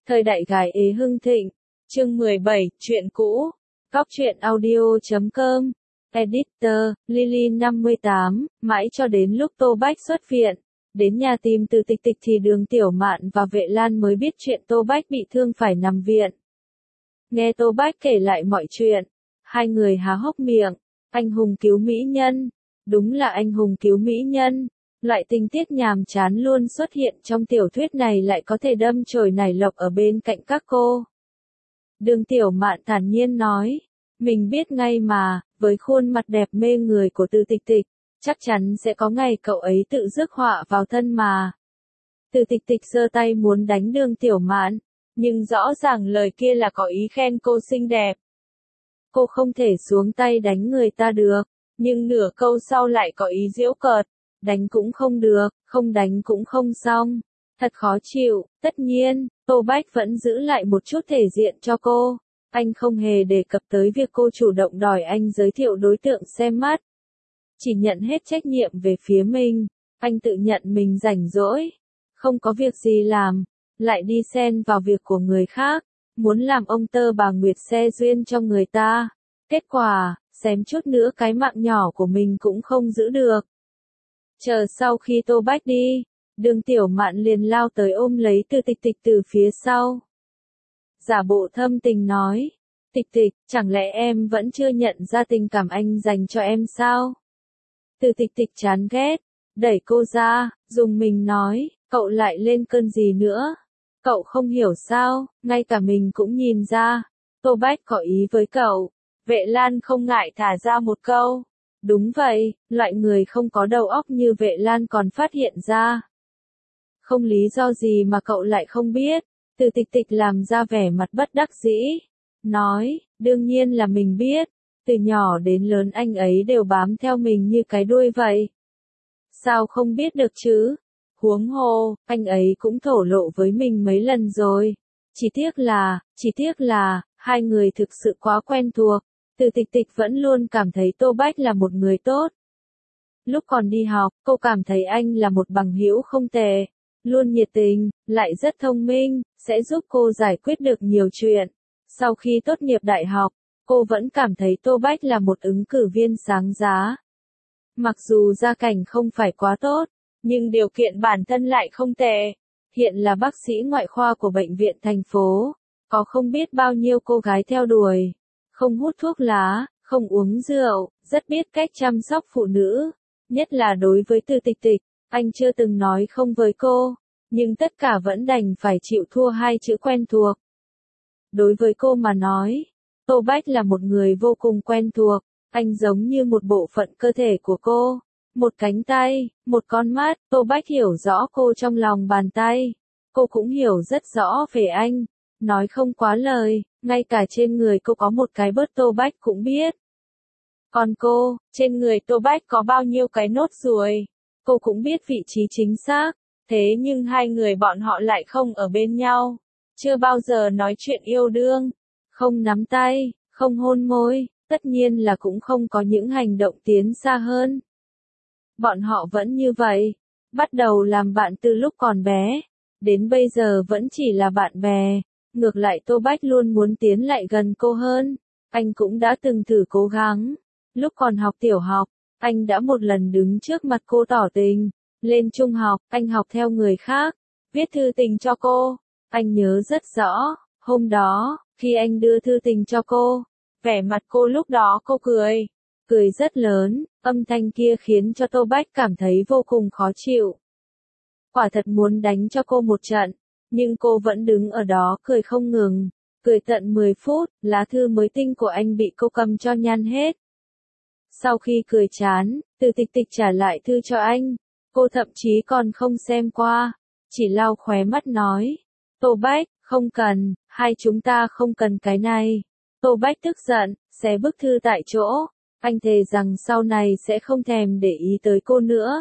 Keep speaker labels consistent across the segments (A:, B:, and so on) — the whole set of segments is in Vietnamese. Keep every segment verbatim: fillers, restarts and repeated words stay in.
A: Thời đại gái ế hưng thịnh. Chương mười bảy, chuyện cũ. Góc truyện audio chấm com. Editor, Lily năm mươi tám, mãi cho đến lúc Tô Bách xuất viện. Đến nhà tìm Từ Tịch Tịch thì Đường Tiểu Mạn và Vệ Lan mới biết chuyện Tô Bách bị thương phải nằm viện. Nghe Tô Bách kể lại mọi chuyện, hai người há hốc miệng. Anh hùng cứu mỹ nhân. Đúng là anh hùng cứu mỹ nhân. Loại tình tiết nhàm chán luôn xuất hiện trong tiểu thuyết này lại có thể đâm chồi nảy lộc ở bên cạnh các cô. Đường Tiểu Mạn thản nhiên nói, mình biết ngay mà, với khuôn mặt đẹp mê người của Từ Tịch Tịch, chắc chắn sẽ có ngày cậu ấy tự rước họa vào thân mà. Từ Tịch Tịch giơ tay muốn đánh Đường Tiểu Mạn, nhưng rõ ràng lời kia là có ý khen cô xinh đẹp. Cô không thể xuống tay đánh người ta được, nhưng nửa câu sau lại có ý giễu cợt. Đánh cũng không được, không đánh cũng không xong. Thật khó chịu, tất nhiên, Tô Bách vẫn giữ lại một chút thể diện cho cô. Anh không hề đề cập tới việc cô chủ động đòi anh giới thiệu đối tượng xem mắt. Chỉ nhận hết trách nhiệm về phía mình. Anh tự nhận mình rảnh rỗi, không có việc gì làm, lại đi xen vào việc của người khác, muốn làm ông tơ bà Nguyệt xe duyên cho người ta. Kết quả, xém chút nữa cái mạng nhỏ của mình cũng không giữ được. Chờ sau khi Tô Bách đi, Đường Tiểu Mạn liền lao tới ôm lấy Từ Tịch Tịch từ phía sau. Giả bộ thâm tình nói, Tịch Tịch, chẳng lẽ em vẫn chưa nhận ra tình cảm anh dành cho em sao? Từ Tịch Tịch chán ghét, đẩy cô ra, dùng mình nói, cậu lại lên cơn gì nữa? Cậu không hiểu sao, ngay cả mình cũng nhìn ra, Tô Bách có ý với cậu. Vệ Lan không ngại thả ra một câu. Đúng vậy, loại người không có đầu óc như Vệ Lan còn phát hiện ra. Không lý do gì mà cậu lại không biết. Từ Tịch Tịch làm ra vẻ mặt bất đắc dĩ. Nói, đương nhiên là mình biết. Từ nhỏ đến lớn anh ấy đều bám theo mình như cái đuôi vậy. Sao không biết được chứ? Huống hồ, anh ấy cũng thổ lộ với mình mấy lần rồi. Chỉ tiếc là, chỉ tiếc là, hai người thực sự quá quen thuộc. Từ Tịch Tịch vẫn luôn cảm thấy Tô Bách là một người tốt. Lúc còn đi học, cô cảm thấy anh là một bằng hữu không tệ, luôn nhiệt tình, lại rất thông minh, sẽ giúp cô giải quyết được nhiều chuyện. Sau khi tốt nghiệp đại học, cô vẫn cảm thấy Tô Bách là một ứng cử viên sáng giá. Mặc dù gia cảnh không phải quá tốt, nhưng điều kiện bản thân lại không tệ. Hiện là bác sĩ ngoại khoa của bệnh viện thành phố, có không biết bao nhiêu cô gái theo đuổi. Không hút thuốc lá, không uống rượu, rất biết cách chăm sóc phụ nữ. Nhất là đối với Từ Tịch Tịch, anh chưa từng nói không với cô, nhưng tất cả vẫn đành phải chịu thua hai chữ quen thuộc. Đối với cô mà nói, Tô Bách là một người vô cùng quen thuộc, anh giống như một bộ phận cơ thể của cô. Một cánh tay, một con mắt, Tô Bách hiểu rõ cô trong lòng bàn tay. Cô cũng hiểu rất rõ về anh. Nói không quá lời, ngay cả trên người cô có một cái bớt Tô Bách cũng biết. Còn cô, trên người Tô Bách có bao nhiêu cái nốt ruồi, cô cũng biết vị trí chính xác. Thế nhưng hai người bọn họ lại không ở bên nhau. Chưa bao giờ nói chuyện yêu đương, không nắm tay, không hôn môi, tất nhiên là cũng không có những hành động tiến xa hơn. Bọn họ vẫn như vậy, bắt đầu làm bạn từ lúc còn bé, đến bây giờ vẫn chỉ là bạn bè. Ngược lại Tô Bách luôn muốn tiến lại gần cô hơn. Anh cũng đã từng thử cố gắng. Lúc còn học tiểu học, anh đã một lần đứng trước mặt cô tỏ tình. Lên trung học, anh học theo người khác, viết thư tình cho cô. Anh nhớ rất rõ, hôm đó, khi anh đưa thư tình cho cô, vẻ mặt cô lúc đó cô cười. Cười rất lớn, âm thanh kia khiến cho Tô Bách cảm thấy vô cùng khó chịu. Quả thật muốn đánh cho cô một trận. Nhưng cô vẫn đứng ở đó cười không ngừng, cười tận mười phút, lá thư mới tinh của anh bị cô cầm cho nhăn hết. Sau khi cười chán, Từ Tịch Tịch trả lại thư cho anh, cô thậm chí còn không xem qua, chỉ lau khóe mắt nói, Tô Bách, không cần, hai chúng ta không cần cái này. Tô Bách tức giận, xé bức thư tại chỗ, anh thề rằng sau này sẽ không thèm để ý tới cô nữa.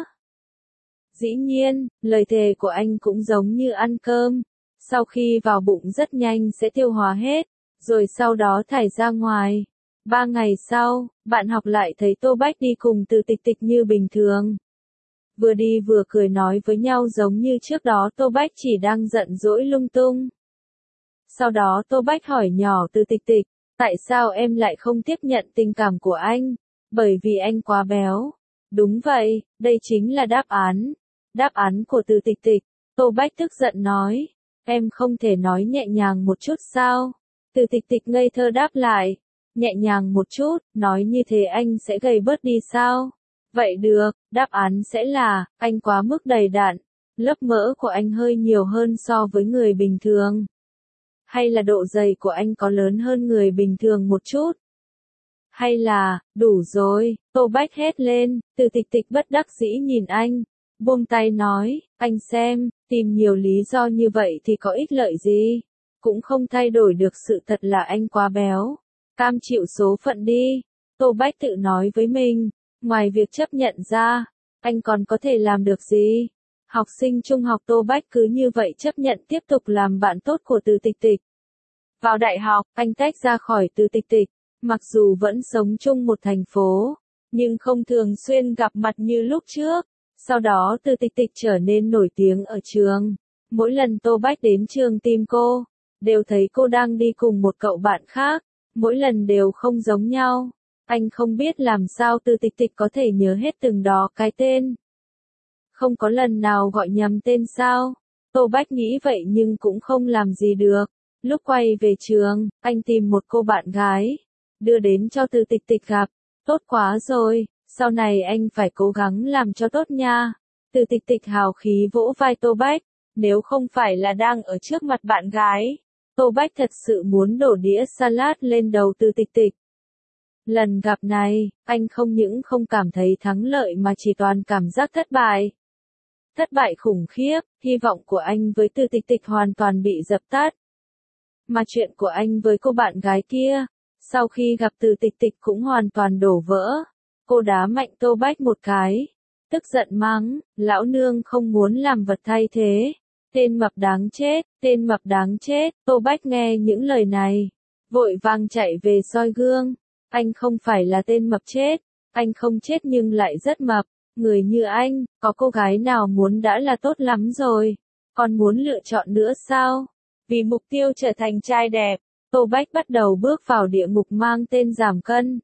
A: Dĩ nhiên, lời thề của anh cũng giống như ăn cơm, sau khi vào bụng rất nhanh sẽ tiêu hóa hết, rồi sau đó thải ra ngoài. Ba ngày sau, bạn học lại thấy Tô Bách đi cùng Từ Tịch Tịch như bình thường. Vừa đi vừa cười nói với nhau giống như trước đó Tô Bách chỉ đang giận dỗi lung tung. Sau đó Tô Bách hỏi nhỏ Từ Tịch Tịch, tại sao em lại không tiếp nhận tình cảm của anh? Bởi vì anh quá béo. Đúng vậy, đây chính là đáp án. Đáp án của Từ Tịch Tịch. Tô Bách tức giận nói, em không thể nói nhẹ nhàng một chút sao? Từ Tịch Tịch ngây thơ đáp lại, nhẹ nhàng một chút, nói như thế anh sẽ gầy bớt đi sao? Vậy được, đáp án sẽ là, anh quá mức đầy đặn, lớp mỡ của anh hơi nhiều hơn so với người bình thường. Hay là độ dày của anh có lớn hơn người bình thường một chút? Hay là, đủ rồi, Tô Bách hét lên, Từ Tịch Tịch bất đắc dĩ nhìn anh, buông tay nói, anh xem, tìm nhiều lý do như vậy thì có ích lợi gì? Cũng không thay đổi được sự thật là anh quá béo. Cam chịu số phận đi. Tô Bách tự nói với mình, ngoài việc chấp nhận ra, anh còn có thể làm được gì? Học sinh trung học Tô Bách cứ như vậy chấp nhận tiếp tục làm bạn tốt của Từ Tịch Tịch. Vào đại học, anh tách ra khỏi Từ Tịch Tịch, mặc dù vẫn sống chung một thành phố, nhưng không thường xuyên gặp mặt như lúc trước. Sau đó Từ Tịch Tịch trở nên nổi tiếng ở trường. Mỗi lần Tô Bách đến trường tìm cô, đều thấy cô đang đi cùng một cậu bạn khác, mỗi lần đều không giống nhau. Anh không biết làm sao Từ Tịch Tịch có thể nhớ hết từng đó cái tên. Không có lần nào gọi nhầm tên sao? Tô Bách nghĩ vậy nhưng cũng không làm gì được. Lúc quay về trường, anh tìm một cô bạn gái, đưa đến cho Từ Tịch Tịch gặp. Tốt quá rồi, sau này anh phải cố gắng làm cho tốt nha. Từ Tịch Tịch hào khí vỗ vai Tô Bách, nếu không phải là đang ở trước mặt bạn gái, Tô Bách thật sự muốn đổ đĩa salad lên đầu Từ Tịch Tịch. Lần gặp này, anh không những không cảm thấy thắng lợi mà chỉ toàn cảm giác thất bại. Thất bại khủng khiếp, hy vọng của anh với Từ Tịch Tịch hoàn toàn bị dập tắt. Mà chuyện của anh với cô bạn gái kia, sau khi gặp Từ Tịch Tịch cũng hoàn toàn đổ vỡ. Cô đá mạnh Tô Bách một cái, tức giận mắng, lão nương không muốn làm vật thay thế. Tên mập đáng chết, tên mập đáng chết, Tô Bách nghe những lời này, vội vàng chạy về soi gương. Anh không phải là tên mập chết, anh không chết nhưng lại rất mập. Người như anh, có cô gái nào muốn đã là tốt lắm rồi, còn muốn lựa chọn nữa sao? Vì mục tiêu trở thành trai đẹp, Tô Bách bắt đầu bước vào địa ngục mang tên giảm cân.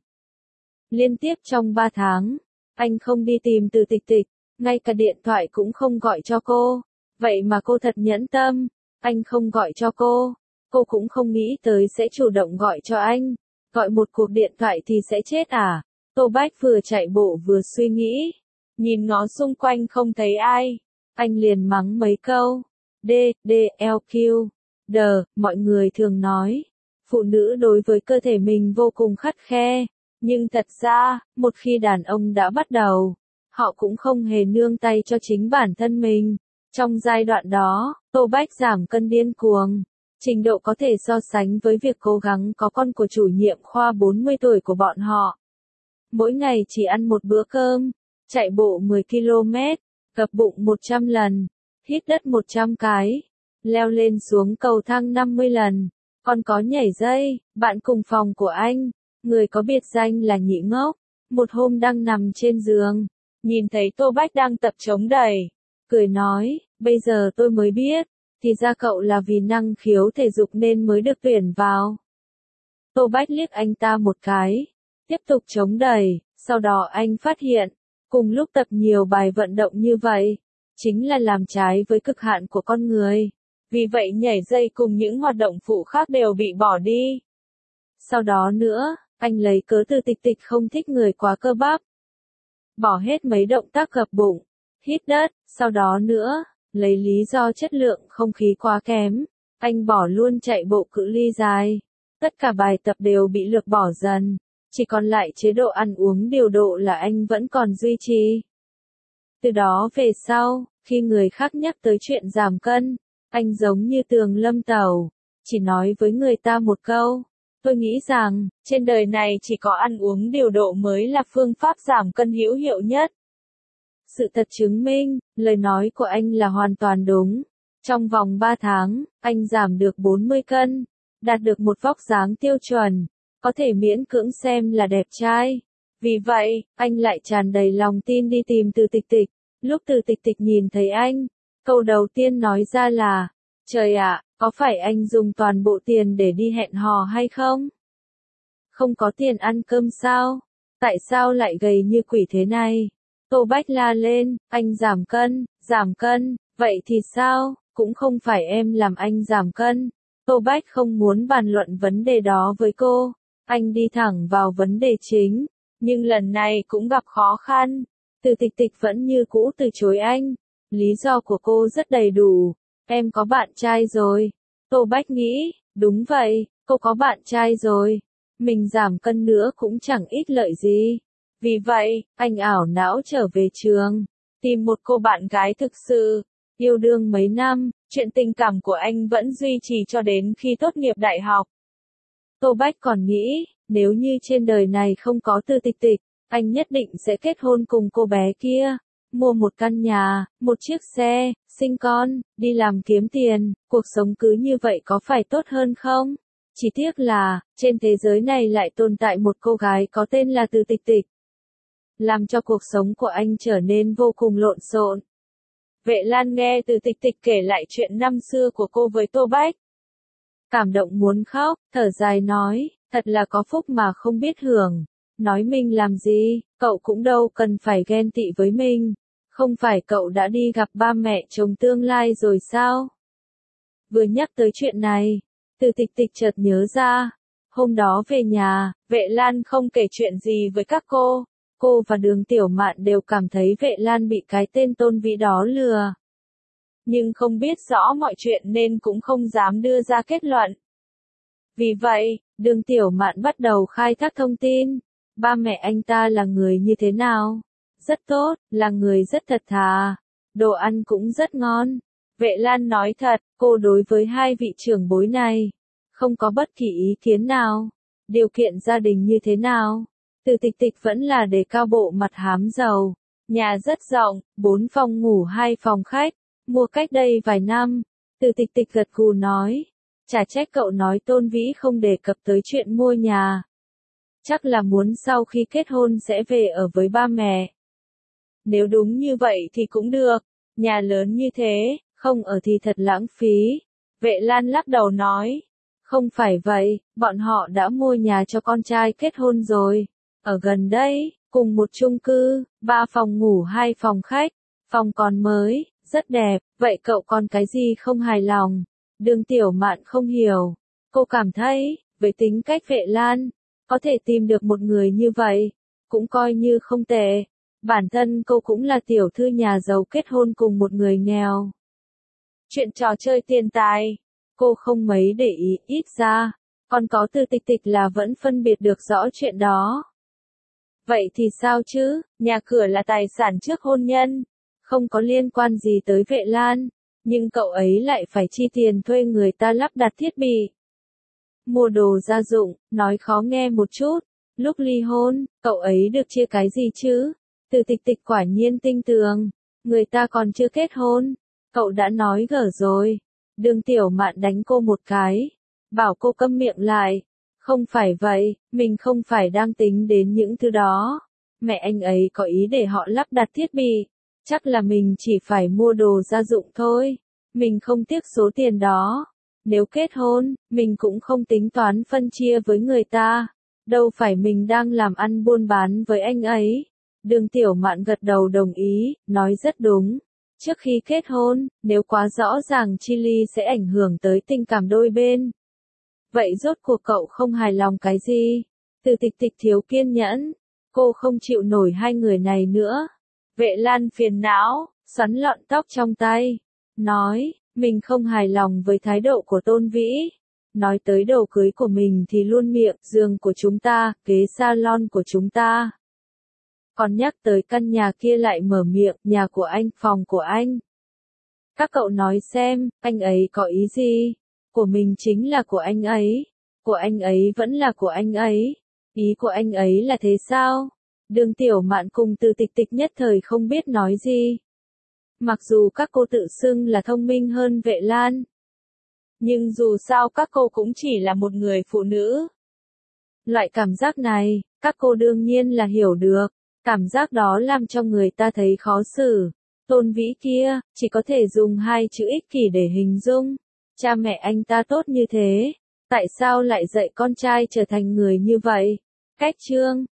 A: Liên tiếp trong ba tháng, anh không đi tìm Từ Tịch Tịch, ngay cả điện thoại cũng không gọi cho cô. Vậy mà cô thật nhẫn tâm, anh không gọi cho cô, cô cũng không nghĩ tới sẽ chủ động gọi cho anh. Gọi một cuộc điện thoại thì sẽ chết à? Tô Bách vừa chạy bộ vừa suy nghĩ, nhìn ngó xung quanh không thấy ai, anh liền mắng mấy câu. D, D, L, Q, D, mọi người thường nói, phụ nữ đối với cơ thể mình vô cùng khắt khe, nhưng thật ra, một khi đàn ông đã bắt đầu, họ cũng không hề nương tay cho chính bản thân mình. Trong giai đoạn đó, Tô Bách giảm cân điên cuồng, trình độ có thể so sánh với việc cố gắng có con của chủ nhiệm khoa bốn mươi tuổi của bọn họ. Mỗi ngày chỉ ăn một bữa cơm, chạy bộ mười ki lô mét, gập bụng một trăm lần, hít đất một trăm cái, leo lên xuống cầu thang năm mươi lần, còn có nhảy dây. Bạn cùng phòng của anh, người có biệt danh là Nhị Ngốc, một hôm đang nằm trên giường, nhìn thấy Tô Bách đang tập chống đẩy, cười nói, bây giờ tôi mới biết, thì ra cậu là vì năng khiếu thể dục nên mới được tuyển vào. Tô Bách liếc anh ta một cái, tiếp tục chống đẩy, sau đó anh phát hiện, cùng lúc tập nhiều bài vận động như vậy, chính là làm trái với cực hạn của con người. Vì vậy nhảy dây cùng những hoạt động phụ khác đều bị bỏ đi. Sau đó nữa, anh lấy cớ Từ Tịch Tịch không thích người quá cơ bắp. Bỏ hết mấy động tác gập bụng, hít đất, sau đó nữa, lấy lý do chất lượng không khí quá kém, anh bỏ luôn chạy bộ cự ly dài. Tất cả bài tập đều bị lược bỏ dần, chỉ còn lại chế độ ăn uống điều độ là anh vẫn còn duy trì. Từ đó về sau, khi người khác nhắc tới chuyện giảm cân, anh giống như tường lâm tẩu, chỉ nói với người ta một câu. Tôi nghĩ rằng, trên đời này chỉ có ăn uống điều độ mới là phương pháp giảm cân hữu hiệu nhất. Sự thật chứng minh, lời nói của anh là hoàn toàn đúng. Trong vòng ba tháng, anh giảm được bốn mươi cân, đạt được một vóc dáng tiêu chuẩn, có thể miễn cưỡng xem là đẹp trai. Vì vậy, anh lại tràn đầy lòng tin đi tìm Từ Tịch Tịch. Lúc Từ Tịch Tịch nhìn thấy anh, câu đầu tiên nói ra là, Trời ạ, có phải anh dùng toàn bộ tiền để đi hẹn hò hay không? Không có tiền ăn cơm sao? Tại sao lại gầy như quỷ thế này? Tô Bách la lên, anh giảm cân, giảm cân, vậy thì sao? Cũng không phải em làm anh giảm cân. Tô Bách không muốn bàn luận vấn đề đó với cô. Anh đi thẳng vào vấn đề chính. Nhưng lần này cũng gặp khó khăn. Từ Tịch Tịch vẫn như cũ từ chối anh. Lý do của cô rất đầy đủ. Em có bạn trai rồi. Tô Bách nghĩ, đúng vậy, cô có bạn trai rồi. Mình giảm cân nữa cũng chẳng ích lợi gì. Vì vậy, anh ảo não trở về trường. Tìm một cô bạn gái thực sự. Yêu đương mấy năm, chuyện tình cảm của anh vẫn duy trì cho đến khi tốt nghiệp đại học. Tô Bách còn nghĩ, nếu như trên đời này không có Từ Tịch Tịch, anh nhất định sẽ kết hôn cùng cô bé kia. Mua một căn nhà, một chiếc xe, sinh con, đi làm kiếm tiền, cuộc sống cứ như vậy có phải tốt hơn không? Chỉ tiếc là, trên thế giới này lại tồn tại một cô gái có tên là Từ Tịch Tịch. Làm cho cuộc sống của anh trở nên vô cùng lộn xộn. Vệ Lan nghe Từ Tịch Tịch kể lại chuyện năm xưa của cô với Tô Bách. Cảm động muốn khóc, thở dài nói, thật là có phúc mà không biết hưởng. Nói mình làm gì, cậu cũng đâu cần phải ghen tị với mình. Không phải cậu đã đi gặp ba mẹ chồng tương lai rồi sao? Vừa nhắc tới chuyện này, Từ Tịch Tịch chợt nhớ ra. Hôm đó về nhà, Vệ Lan không kể chuyện gì với các cô. Cô và Đường Tiểu Mạn đều cảm thấy Vệ Lan bị cái tên Tôn Vĩ đó lừa. Nhưng không biết rõ mọi chuyện nên cũng không dám đưa ra kết luận. Vì vậy, Đường Tiểu Mạn bắt đầu khai thác thông tin. Ba mẹ anh ta là người như thế nào? Rất tốt, là người rất thật thà. Đồ ăn cũng rất ngon. Vệ Lan nói thật, cô đối với hai vị trưởng bối này, không có bất kỳ ý kiến nào. Điều kiện gia đình như thế nào? Từ Tịch Tịch vẫn là đề cao bộ mặt hám giàu. Nhà rất rộng, bốn phòng ngủ hai phòng khách. Mua cách đây vài năm. Từ Tịch Tịch gật gù nói. Chả trách cậu nói Tôn Vĩ không đề cập tới chuyện mua nhà. Chắc là muốn sau khi kết hôn sẽ về ở với ba mẹ. Nếu đúng như vậy thì cũng được. Nhà lớn như thế, không ở thì thật lãng phí. Vệ Lan lắc đầu nói. Không phải vậy, bọn họ đã mua nhà cho con trai kết hôn rồi. Ở gần đây, cùng một chung cư, ba phòng ngủ hai phòng khách. Phòng còn mới, rất đẹp, vậy cậu còn cái gì không hài lòng? Đường Tiểu Mạn không hiểu. Cô cảm thấy, với tính cách Vệ Lan, có thể tìm được một người như vậy, cũng coi như không tệ. Bản thân cô cũng là tiểu thư nhà giàu kết hôn cùng một người nghèo. Chuyện trò chơi tiền tài, cô không mấy để ý, ít ra, còn có Từ Tịch Tịch là vẫn phân biệt được rõ chuyện đó. Vậy thì sao chứ, nhà cửa là tài sản trước hôn nhân, không có liên quan gì tới Vệ Lan, nhưng cậu ấy lại phải chi tiền thuê người ta lắp đặt thiết bị. Mua đồ gia dụng, nói khó nghe một chút, lúc ly hôn, cậu ấy được chia cái gì chứ? Từ Tịch Tịch quả nhiên tinh tường, người ta còn chưa kết hôn, cậu đã nói gở rồi. Đường Tiểu Mạn đánh cô một cái, bảo cô câm miệng lại. Không phải vậy, mình không phải đang tính đến những thứ đó. Mẹ anh ấy có ý để họ lắp đặt thiết bị, chắc là mình chỉ phải mua đồ gia dụng thôi. Mình không tiếc số tiền đó. Nếu kết hôn, mình cũng không tính toán phân chia với người ta. Đâu phải mình đang làm ăn buôn bán với anh ấy. Đường Tiểu Mạn gật đầu đồng ý, nói rất đúng. Trước khi kết hôn, nếu quá rõ ràng chi ly sẽ ảnh hưởng tới tình cảm đôi bên. Vậy rốt cuộc cậu không hài lòng cái gì? Từ Tịch Tịch thiếu kiên nhẫn. Cô không chịu nổi hai người này nữa. Vệ Lan phiền não, xoắn lọn tóc trong tay. Nói, mình không hài lòng với thái độ của Tôn Vĩ. Nói tới đồ cưới của mình thì luôn miệng, giường của chúng ta, ghế salon của chúng ta. Còn nhắc tới căn nhà kia lại mở miệng, nhà của anh, phòng của anh. Các cậu nói xem, anh ấy có ý gì? Của mình chính là của anh ấy. Của anh ấy vẫn là của anh ấy. Ý của anh ấy là thế sao? Đường Tiểu Mạn cùng Từ Tịch Tịch nhất thời không biết nói gì. Mặc dù các cô tự xưng là thông minh hơn Vệ Lan. Nhưng dù sao các cô cũng chỉ là một người phụ nữ. Loại cảm giác này, các cô đương nhiên là hiểu được. Cảm giác đó làm cho người ta thấy khó xử. Tôn Vĩ kia, chỉ có thể dùng hai chữ ích kỷ để hình dung. Cha mẹ anh ta tốt như thế, tại sao lại dạy con trai trở thành người như vậy? Cách chương